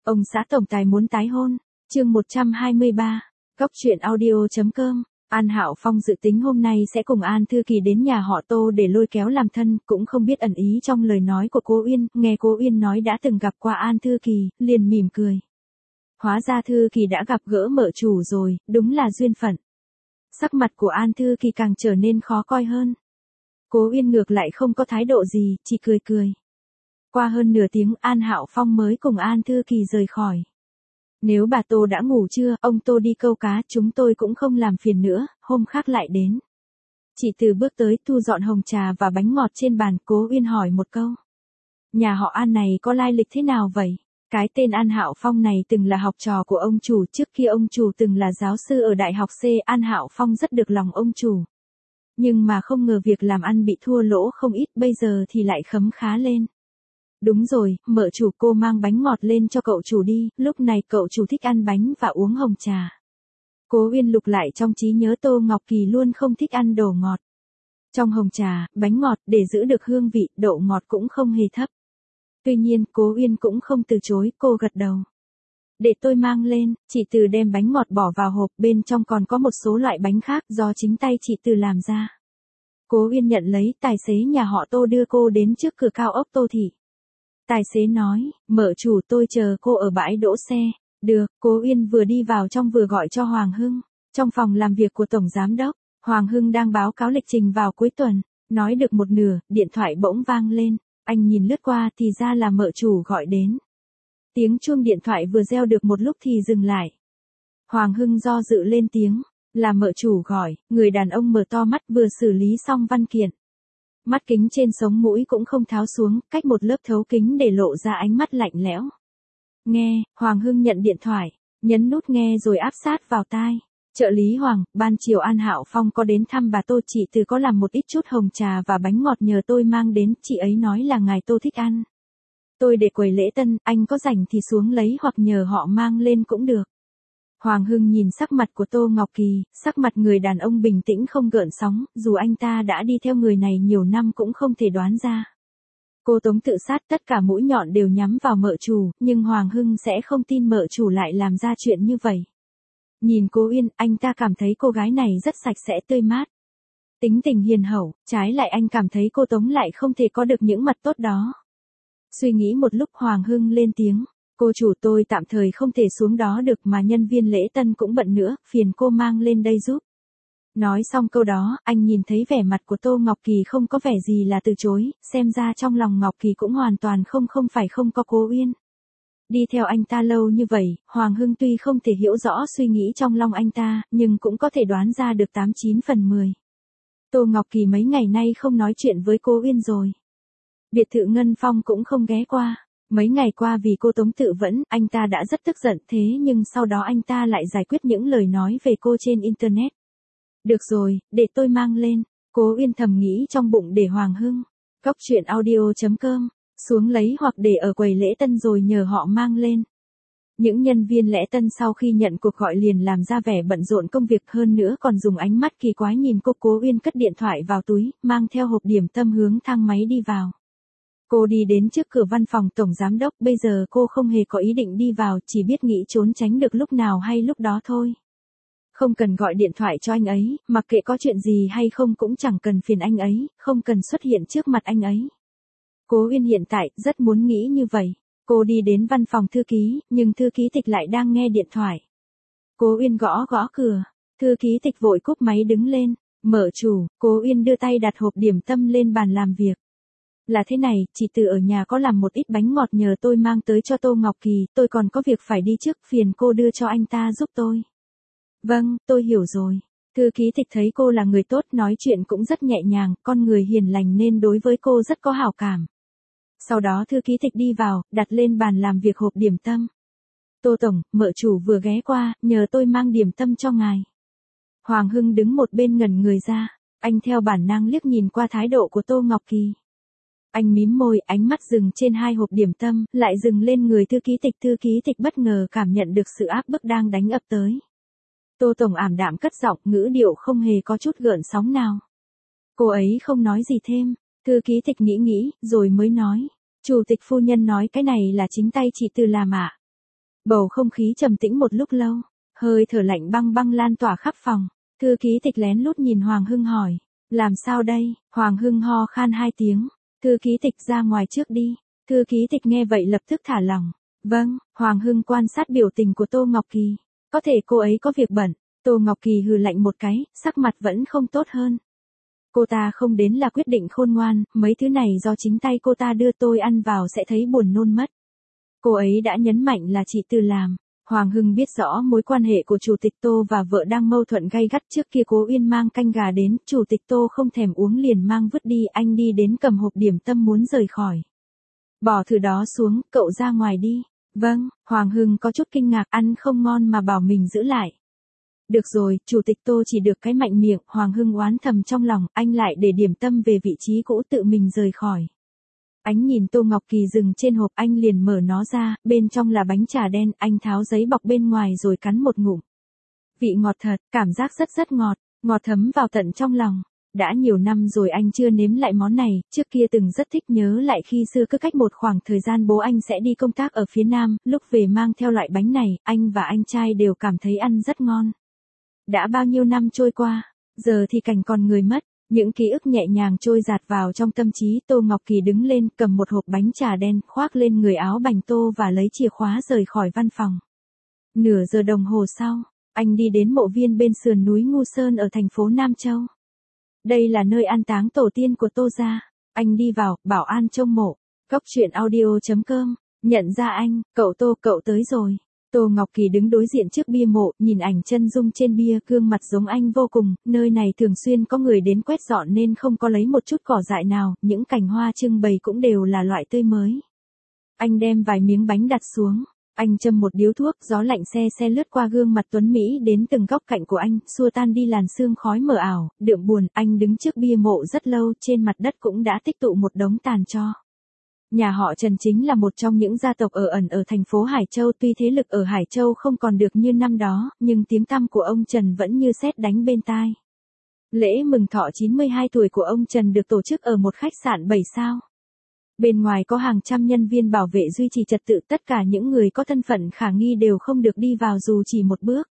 Ông xã tổng tài muốn tái hôn. Chương 123. Góc truyện audio.com. An Hạo Phong dự tính hôm nay sẽ cùng An Thư Kỳ đến nhà họ Tô để lôi kéo làm thân, cũng không biết ẩn ý trong lời nói của cô Uyên, nghe cô Uyên nói đã từng gặp qua An Thư Kỳ, liền mỉm cười. Hóa ra Thư Kỳ đã gặp gỡ mợ chủ rồi, đúng là duyên phận. Sắc mặt của An Thư Kỳ càng trở nên khó coi hơn. Cố Uyên ngược lại không có thái độ gì, chỉ cười cười. Qua hơn nửa tiếng An Hạo Phong mới cùng An Thư Kỳ rời khỏi. Nếu bà Tô đã ngủ chưa, ông Tô đi câu cá, chúng tôi cũng không làm phiền nữa, hôm khác lại đến. Chị Từ bước tới thu dọn hồng trà và bánh ngọt trên bàn, Cố Uyên hỏi một câu. Nhà họ An này có lai lịch thế nào vậy? Cái tên An Hạo Phong này từng là học trò của ông chủ, trước kia ông chủ từng là giáo sư ở Đại học C. An Hạo Phong rất được lòng ông chủ. Nhưng mà không ngờ việc làm ăn bị thua lỗ không ít, bây giờ thì lại khấm khá lên. Đúng rồi, mợ chủ, cô mang bánh ngọt lên cho cậu chủ đi, lúc này cậu chủ thích ăn bánh và uống hồng trà. Cố Uyên lục lại trong trí nhớ Tô Ngọc Kỳ luôn không thích ăn đồ ngọt. Trong hồng trà, bánh ngọt, để giữ được hương vị, độ ngọt cũng không hề thấp. Tuy nhiên, Cố Uyên cũng không từ chối, cô gật đầu. Để tôi mang lên, chị Từ đem bánh ngọt bỏ vào hộp, bên trong còn có một số loại bánh khác do chính tay chị Từ làm ra. Cố Uyên nhận lấy, tài xế nhà họ Tô đưa cô đến trước cửa cao ốc Tô Thị. Tài xế nói, mợ chủ, tôi chờ cô ở bãi đỗ xe. Được, Cố Uyên vừa đi vào trong vừa gọi cho Hoàng Hưng. Trong phòng làm việc của Tổng Giám Đốc, Hoàng Hưng đang báo cáo lịch trình vào cuối tuần. Nói được một nửa, điện thoại bỗng vang lên. Anh nhìn lướt qua thì ra là mợ chủ gọi đến. Tiếng chuông điện thoại vừa reo được một lúc thì dừng lại. Hoàng Hưng do dự lên tiếng, là mợ chủ gọi. Người đàn ông mở to mắt vừa xử lý xong văn kiện. Mắt kính trên sống mũi cũng không tháo xuống, cách một lớp thấu kính để lộ ra ánh mắt lạnh lẽo. Nghe, Hoàng Hưng nhận điện thoại, nhấn nút nghe rồi áp sát vào tai. Trợ lý Hoàng, ban chiều An Hạo Phong có đến thăm bà Tô, chị Từ có làm một ít chút hồng trà và bánh ngọt nhờ tôi mang đến, chị ấy nói là ngài Tô thích ăn. Tôi để quầy lễ tân, anh có rảnh thì xuống lấy hoặc nhờ họ mang lên cũng được. Hoàng Hưng nhìn sắc mặt của Tô Ngọc Kỳ, sắc mặt người đàn ông bình tĩnh không gợn sóng, dù anh ta đã đi theo người này nhiều năm cũng không thể đoán ra. Cô Tống tự sát, tất cả mũi nhọn đều nhắm vào mợ chủ, nhưng Hoàng Hưng sẽ không tin mợ chủ lại làm ra chuyện như vậy. Nhìn Cố Uyên, anh ta cảm thấy cô gái này rất sạch sẽ tươi mát. Tính tình hiền hậu, trái lại anh cảm thấy cô Tống lại không thể có được những mặt tốt đó. Suy nghĩ một lúc Hoàng Hưng lên tiếng. Cô chủ, tôi tạm thời không thể xuống đó được mà nhân viên lễ tân cũng bận nữa, phiền cô mang lên đây giúp. Nói xong câu đó, anh nhìn thấy vẻ mặt của Tô Ngọc Kỳ không có vẻ gì là từ chối, xem ra trong lòng Ngọc Kỳ cũng hoàn toàn không có Cố Uyên. Đi theo anh ta lâu như vậy, Hoàng Hưng tuy không thể hiểu rõ suy nghĩ trong lòng anh ta, nhưng cũng có thể đoán ra được 89 phần 10. Tô Ngọc Kỳ mấy ngày nay không nói chuyện với Cố Uyên rồi. Biệt thự Ngân Phong cũng không ghé qua. Mấy ngày qua vì cô Tống tự vẫn, anh ta đã rất tức giận, thế nhưng sau đó anh ta lại giải quyết những lời nói về cô trên Internet. Được rồi, để tôi mang lên. Cố Uyên thầm nghĩ trong bụng để Hoàng Hưng. Góc truyện audio.com. Xuống lấy hoặc để ở quầy lễ tân rồi nhờ họ mang lên. Những nhân viên lễ tân sau khi nhận cuộc gọi liền làm ra vẻ bận rộn công việc, hơn nữa còn dùng ánh mắt kỳ quái nhìn cô. Cố Uyên cất điện thoại vào túi, mang theo hộp điểm tâm hướng thang máy đi vào. Cô đi đến trước cửa văn phòng Tổng Giám Đốc, bây giờ cô không hề có ý định đi vào, chỉ biết nghĩ trốn tránh được lúc nào hay lúc đó thôi. Không cần gọi điện thoại cho anh ấy, mặc kệ có chuyện gì hay không cũng chẳng cần phiền anh ấy, không cần xuất hiện trước mặt anh ấy. Cố Uyên hiện tại rất muốn nghĩ như vậy. Cô đi đến văn phòng thư ký, nhưng thư ký Tịch lại đang nghe điện thoại. Cố Uyên gõ gõ cửa, thư ký Tịch vội cúp máy đứng lên. Mợ chủ, Cố Uyên đưa tay đặt hộp điểm tâm lên bàn làm việc. Là thế này, chị Từ ở nhà có làm một ít bánh ngọt nhờ tôi mang tới cho Tô Ngọc Kỳ, tôi còn có việc phải đi trước, phiền cô đưa cho anh ta giúp tôi. Vâng, tôi hiểu rồi. Thư ký Tịch thấy cô là người tốt, nói chuyện cũng rất nhẹ nhàng, con người hiền lành nên đối với cô rất có hảo cảm. Sau đó thư ký Tịch đi vào, đặt lên bàn làm việc hộp điểm tâm. Tô Tổng, mợ chủ vừa ghé qua, nhờ tôi mang điểm tâm cho ngài. Hoàng Hưng đứng một bên ngẩn người ra, anh theo bản năng liếc nhìn qua thái độ của Tô Ngọc Kỳ. Anh mím môi, ánh mắt dừng trên hai hộp điểm tâm, lại dừng lên người thư ký Tịch. Thư ký Tịch bất ngờ cảm nhận được sự áp bức đang đánh ập tới. Tô Tổng ảm đạm cất giọng, ngữ điệu không hề có chút gợn sóng nào. Cô ấy không nói gì thêm, thư ký Tịch nghĩ rồi mới nói. Chủ tịch phu nhân nói cái này là chính tay chị Từ làm ạ. Bầu không khí trầm tĩnh một lúc lâu, hơi thở lạnh băng băng lan tỏa khắp phòng. Thư ký Tịch lén lút nhìn Hoàng Hưng hỏi, làm sao đây? Hoàng Hưng ho khan 2 tiếng, thư ký Tịch ra ngoài trước đi. Thư ký Tịch nghe vậy lập tức thả lỏng. Vâng, Hoàng Hưng quan sát biểu tình của Tô Ngọc Kỳ. Có thể cô ấy có việc bận. Tô Ngọc Kỳ hừ lạnh một cái, sắc mặt vẫn không tốt hơn. Cô ta không đến là quyết định khôn ngoan, mấy thứ này do chính tay cô ta đưa, tôi ăn vào sẽ thấy buồn nôn mất. Cô ấy đã nhấn mạnh là chỉ từ làm. Hoàng Hưng biết rõ mối quan hệ của Chủ tịch Tô và vợ đang mâu thuẫn gay gắt. Trước kia Cố Uyên mang canh gà đến, Chủ tịch Tô không thèm uống liền mang vứt đi, anh đi đến cầm hộp điểm tâm muốn rời khỏi. Bỏ thử đó xuống, cậu ra ngoài đi. Vâng, Hoàng Hưng có chút kinh ngạc, ăn không ngon mà bảo mình giữ lại. Được rồi, Chủ tịch Tô chỉ được cái mạnh miệng, Hoàng Hưng oán thầm trong lòng, anh lại để điểm tâm về vị trí cũ tự mình rời khỏi. Ánh nhìn Tô Ngọc Kỳ dừng trên hộp, anh liền mở nó ra, bên trong là bánh trà đen, anh tháo giấy bọc bên ngoài rồi cắn một ngụm. Vị ngọt thật, cảm giác rất ngọt, ngọt thấm vào tận trong lòng. Đã nhiều năm rồi anh chưa nếm lại món này, trước kia từng rất thích, nhớ lại khi xưa cứ cách một khoảng thời gian bố anh sẽ đi công tác ở phía Nam, lúc về mang theo loại bánh này, anh và anh trai đều cảm thấy ăn rất ngon. Đã bao nhiêu năm trôi qua, giờ thì cảnh còn người mất, những ký ức nhẹ nhàng trôi dạt vào trong tâm trí. Tô Ngọc Kỳ đứng lên, cầm một hộp bánh trà đen, khoác lên người áo bành tô và lấy chìa khóa rời khỏi văn phòng. Nửa giờ đồng hồ sau, anh đi đến mộ viên bên sườn núi Ngu Sơn ở thành phố Nam Châu. Đây là nơi an táng tổ tiên của Tô gia. Anh đi vào, bảo an trông mộ. Cốc truyện audio.com, nhận ra anh, cậu Tô, cậu tới rồi. Tô Ngọc Kỳ đứng đối diện trước bia mộ, nhìn ảnh chân dung trên bia, gương mặt giống anh vô cùng, nơi này thường xuyên có người đến quét dọn nên không có lấy một chút cỏ dại nào, những cành hoa trưng bày cũng đều là loại tươi mới. Anh đem vài miếng bánh đặt xuống, anh châm một điếu thuốc, gió lạnh se se lướt qua gương mặt tuấn Mỹ đến từng góc cạnh của anh, xua tan đi làn sương khói mờ ảo, đượm buồn. Anh đứng trước bia mộ rất lâu, trên mặt đất cũng đã tích tụ một đống tàn tro. Nhà họ Trần chính là một trong những gia tộc ẩn ở thành phố Hải Châu, tuy thế lực ở Hải Châu không còn được như năm đó, nhưng tiếng tăm của ông Trần vẫn như sét đánh bên tai. Lễ mừng thọ 92 tuổi của ông Trần được tổ chức ở một khách sạn 7 sao. Bên ngoài có hàng trăm nhân viên bảo vệ duy trì trật tự, tất cả những người có thân phận khả nghi đều không được đi vào dù chỉ một bước.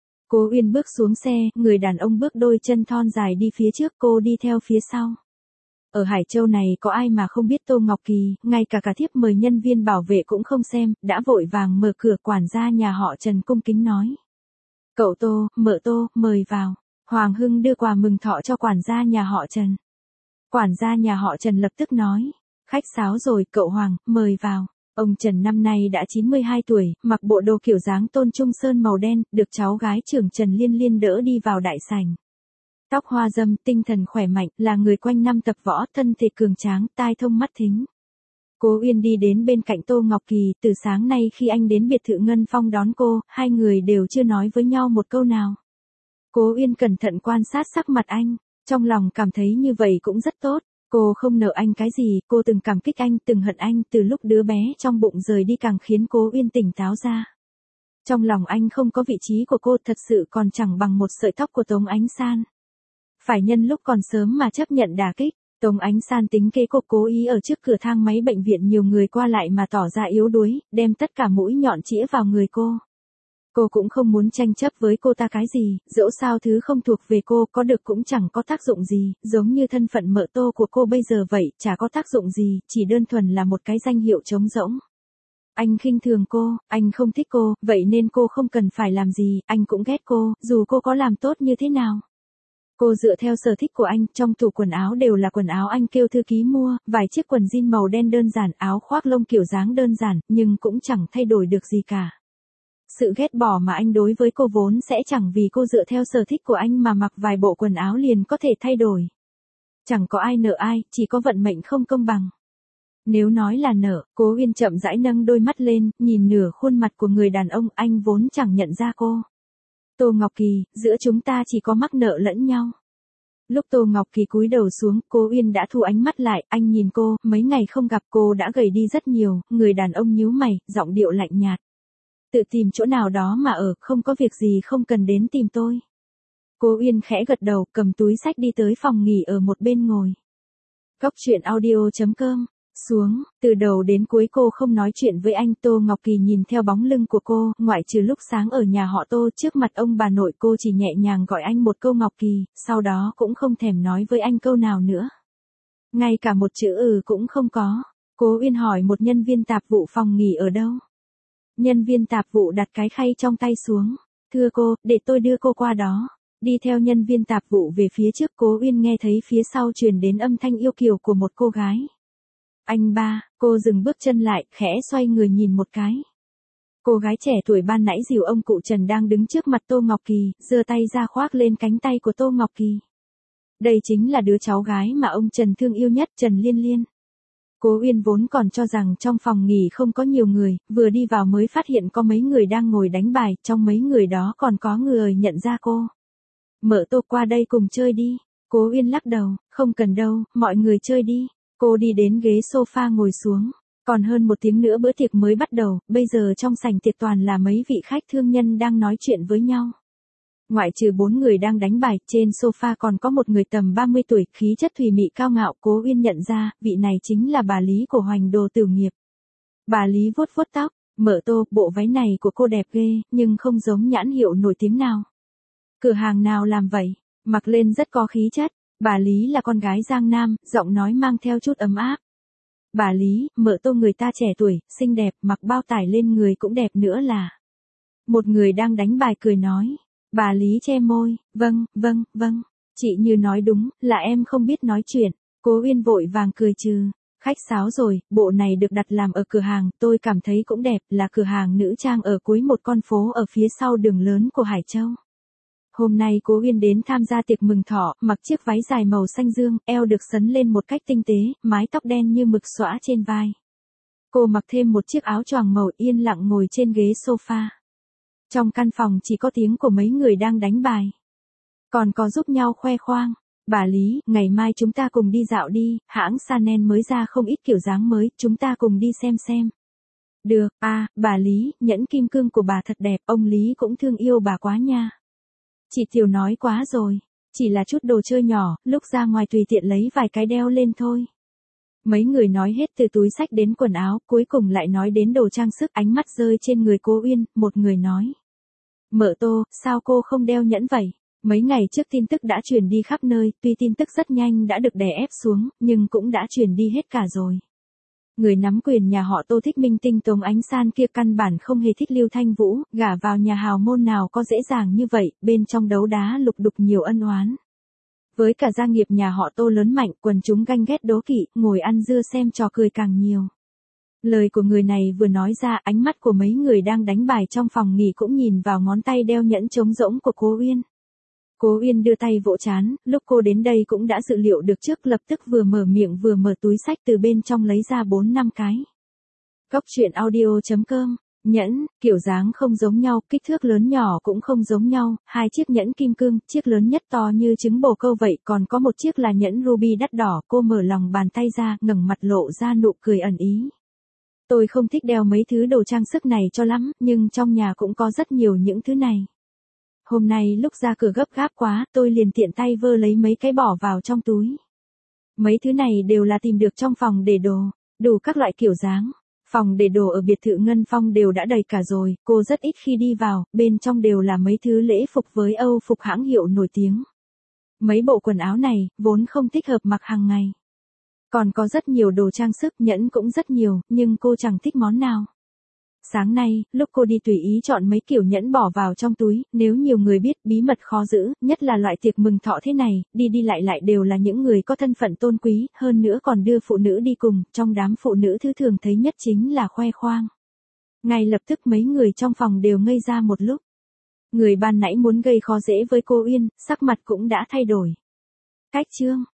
Cố Uyên bước xuống xe, người đàn ông bước đôi chân thon dài đi phía trước, cô đi theo phía sau. Ở Hải Châu này có ai mà không biết Tô Ngọc Kỳ, ngay cả thiếp mời nhân viên bảo vệ cũng không xem, đã vội vàng mở cửa. Quản gia nhà họ Trần cung kính nói. Cậu Tô, mợ Tô, mời vào. Hoàng Hưng đưa quà mừng thọ cho quản gia nhà họ Trần. Quản gia nhà họ Trần lập tức nói. Khách sáo rồi, cậu Hoàng, mời vào. Ông Trần năm nay đã 92 tuổi, mặc bộ đồ kiểu dáng Tôn Trung Sơn màu đen, được cháu gái trưởng Trần Liên Liên đỡ đi vào đại sảnh. Tóc hoa râm, tinh thần khỏe mạnh, là người quanh năm tập võ, thân thể cường tráng, tai thông mắt thính. Cố Uyên đi đến bên cạnh Tô Ngọc Kỳ, từ sáng nay khi anh đến biệt thự Ngân Phong đón cô, hai người đều chưa nói với nhau một câu nào. Cố Uyên cẩn thận quan sát sắc mặt anh, trong lòng cảm thấy như vậy cũng rất tốt. Cô không nợ anh cái gì, cô từng cảm kích anh, từng hận anh, từ lúc đứa bé trong bụng rời đi càng khiến Cố Uyên tỉnh táo ra. Trong lòng anh không có vị trí của cô, thật sự còn chẳng bằng một sợi tóc của Tống Ánh San. Phải nhân lúc còn sớm mà chấp nhận đả kích. Tống Ánh San tính kế cô, cố ý ở trước cửa thang máy bệnh viện nhiều người qua lại mà tỏ ra yếu đuối, đem tất cả mũi nhọn chĩa vào người cô. Cô cũng không muốn tranh chấp với cô ta cái gì, dẫu sao thứ không thuộc về cô có được cũng chẳng có tác dụng gì, giống như thân phận mợ Tô của cô bây giờ vậy, chả có tác dụng gì, chỉ đơn thuần là một cái danh hiệu trống rỗng. Anh khinh thường cô, anh không thích cô, vậy nên cô không cần phải làm gì, anh cũng ghét cô, dù cô có làm tốt như thế nào. Cô dựa theo sở thích của anh, trong tủ quần áo đều là quần áo anh kêu thư ký mua, vài chiếc quần jean màu đen đơn giản, áo khoác lông kiểu dáng đơn giản, nhưng cũng chẳng thay đổi được gì cả. Sự ghét bỏ mà anh đối với cô vốn sẽ chẳng vì cô dựa theo sở thích của anh mà mặc vài bộ quần áo liền có thể thay đổi. Chẳng có ai nợ ai, chỉ có vận mệnh không công bằng. Nếu nói là nợ, Cố Uyên chậm rãi nâng đôi mắt lên, nhìn nửa khuôn mặt của người đàn ông, anh vốn chẳng nhận ra cô. Tô Ngọc Kỳ, giữa chúng ta chỉ có mắc nợ lẫn nhau. Lúc Tô Ngọc Kỳ cúi đầu xuống, Cố Uyên đã thu ánh mắt lại, anh nhìn cô, mấy ngày không gặp cô đã gầy đi rất nhiều, người đàn ông nhíu mày, giọng điệu lạnh nhạt. Tự tìm chỗ nào đó mà ở, không có việc gì không cần đến tìm tôi. Cố Uyên khẽ gật đầu, cầm túi xách đi tới phòng nghỉ ở một bên ngồi. Cốc truyện audio.com Xuống, từ đầu đến cuối cô không nói chuyện với anh. Tô Ngọc Kỳ nhìn theo bóng lưng của cô, ngoại trừ lúc sáng ở nhà họ Tô trước mặt ông bà nội cô chỉ nhẹ nhàng gọi anh một câu Ngọc Kỳ, sau đó cũng không thèm nói với anh câu nào nữa. Ngay cả một chữ cũng không có. Cố Uyên hỏi một nhân viên tạp vụ phòng nghỉ ở đâu. Nhân viên tạp vụ đặt cái khay trong tay xuống. Thưa cô, để tôi đưa cô qua đó. Đi theo nhân viên tạp vụ về phía trước, Cố Uyên nghe thấy phía sau truyền đến âm thanh yêu kiều của một cô gái. Anh ba, cô dừng bước chân lại, khẽ xoay người nhìn một cái. Cô gái trẻ tuổi ban nãy dìu ông cụ Trần đang đứng trước mặt Tô Ngọc Kỳ, giơ tay ra khoác lên cánh tay của Tô Ngọc Kỳ. Đây chính là đứa cháu gái mà ông Trần thương yêu nhất, Trần Liên Liên. Cố Uyên vốn còn cho rằng trong phòng nghỉ không có nhiều người, vừa đi vào mới phát hiện có mấy người đang ngồi đánh bài, trong mấy người đó còn có người nhận ra cô. Mợ Tô, qua đây cùng chơi đi. Cố Uyên lắc đầu, không cần đâu, mọi người chơi đi. Cô đi đến ghế sofa ngồi xuống. Còn hơn 1 tiếng nữa bữa tiệc mới bắt đầu, bây giờ trong sảnh tiệc toàn là mấy vị khách thương nhân đang nói chuyện với nhau. Ngoại trừ 4 người đang đánh bài, trên sofa còn có một người tầm 30 tuổi, khí chất thùy mị cao ngạo. Cố Uyên nhận ra, vị này chính là bà Lý của Hoành Đồ Tử Nghiệp. Bà Lý vuốt vuốt tóc, Mợ Tô, bộ váy này của cô đẹp ghê, nhưng không giống nhãn hiệu nổi tiếng nào. Cửa hàng nào làm vậy, mặc lên rất có khí chất. Bà Lý là con gái Giang Nam, giọng nói mang theo chút ấm áp. Bà Lý, Mợ Tô người ta trẻ tuổi, xinh đẹp, mặc bao tải lên người cũng đẹp nữa là. Một người đang đánh bài cười nói. Bà Lý che môi, vâng, chị Như nói đúng, là em không biết nói chuyện. Cố Uyên vội vàng cười trừ. Khách sáo rồi, bộ này được đặt làm ở cửa hàng, tôi cảm thấy cũng đẹp, là cửa hàng nữ trang ở cuối một con phố ở phía sau đường lớn của Hải Châu. Hôm nay Cố Uyên đến tham gia tiệc mừng thọ, mặc chiếc váy dài màu xanh dương, eo được xấn lên một cách tinh tế, mái tóc đen như mực xõa trên vai. Cô mặc thêm một chiếc áo choàng màu, yên lặng ngồi trên ghế sofa. Trong căn phòng chỉ có tiếng của mấy người đang đánh bài. Còn có giúp nhau khoe khoang. Bà Lý, ngày mai chúng ta cùng đi dạo đi, hãng Chanel mới ra không ít kiểu dáng mới, chúng ta cùng đi xem. Được, bà Lý, nhẫn kim cương của bà thật đẹp, ông Lý cũng thương yêu bà quá nha. Chị Tiểu nói quá rồi, chỉ là chút đồ chơi nhỏ, lúc ra ngoài tùy tiện lấy vài cái đeo lên thôi. Mấy người nói hết từ túi xách đến quần áo, cuối cùng lại nói đến đồ trang sức, ánh mắt rơi trên người Cố Uyên, một người nói. Mợ Tô, sao cô không đeo nhẫn vậy? Mấy ngày trước tin tức đã truyền đi khắp nơi, tuy tin tức rất nhanh đã được đè ép xuống, nhưng cũng đã truyền đi hết cả rồi. Người nắm quyền nhà họ Tô thích minh tinh Tống Ánh San kia căn bản không hề thích Lưu Thanh Vũ, gả vào nhà hào môn nào có dễ dàng như vậy, bên trong đấu đá lục đục nhiều ân oán. Với cả gia nghiệp nhà họ Tô lớn mạnh, quần chúng ganh ghét đố kỵ, ngồi ăn dưa xem trò cười càng nhiều. Lời của người này vừa nói ra, ánh mắt của mấy người đang đánh bài trong phòng nghỉ cũng nhìn vào ngón tay đeo nhẫn trống rỗng của Cố Uyên. Cố Uyên đưa tay vỗ trán, lúc cô đến đây cũng đã dự liệu được trước, lập tức vừa mở miệng vừa mở túi xách từ bên trong lấy ra 4-5 cái. Cốc truyện audio.com, nhẫn, kiểu dáng không giống nhau, kích thước lớn nhỏ cũng không giống nhau, 2 chiếc nhẫn kim cương, chiếc lớn nhất to như trứng bồ câu vậy, còn có một chiếc là nhẫn ruby đắt đỏ. Cô mở lòng bàn tay ra, ngẩng mặt lộ ra nụ cười ẩn ý. Tôi không thích đeo mấy thứ đồ trang sức này cho lắm, nhưng trong nhà cũng có rất nhiều những thứ này. Hôm nay lúc ra cửa gấp gáp quá, tôi liền tiện tay vơ lấy mấy cái bỏ vào trong túi. Mấy thứ này đều là tìm được trong phòng để đồ, đủ các loại kiểu dáng. Phòng để đồ ở biệt thự Ngân Phong đều đã đầy cả rồi, cô rất ít khi đi vào, bên trong đều là mấy thứ lễ phục với Âu phục hãng hiệu nổi tiếng. Mấy bộ quần áo này, vốn không thích hợp mặc hàng ngày. Còn có rất nhiều đồ trang sức, nhẫn cũng rất nhiều, nhưng cô chẳng thích món nào. Sáng nay, lúc cô đi tùy ý chọn mấy kiểu nhẫn bỏ vào trong túi, nếu nhiều người biết, bí mật khó giữ, nhất là loại tiệc mừng thọ thế này, đi đi lại đều là những người có thân phận tôn quý, hơn nữa còn đưa phụ nữ đi cùng, trong đám phụ nữ thứ thường thấy nhất chính là khoe khoang. Ngay lập tức mấy người trong phòng đều ngây ra một lúc. Người ban nãy muốn gây khó dễ với cô Uyên, sắc mặt cũng đã thay đổi. Cách chương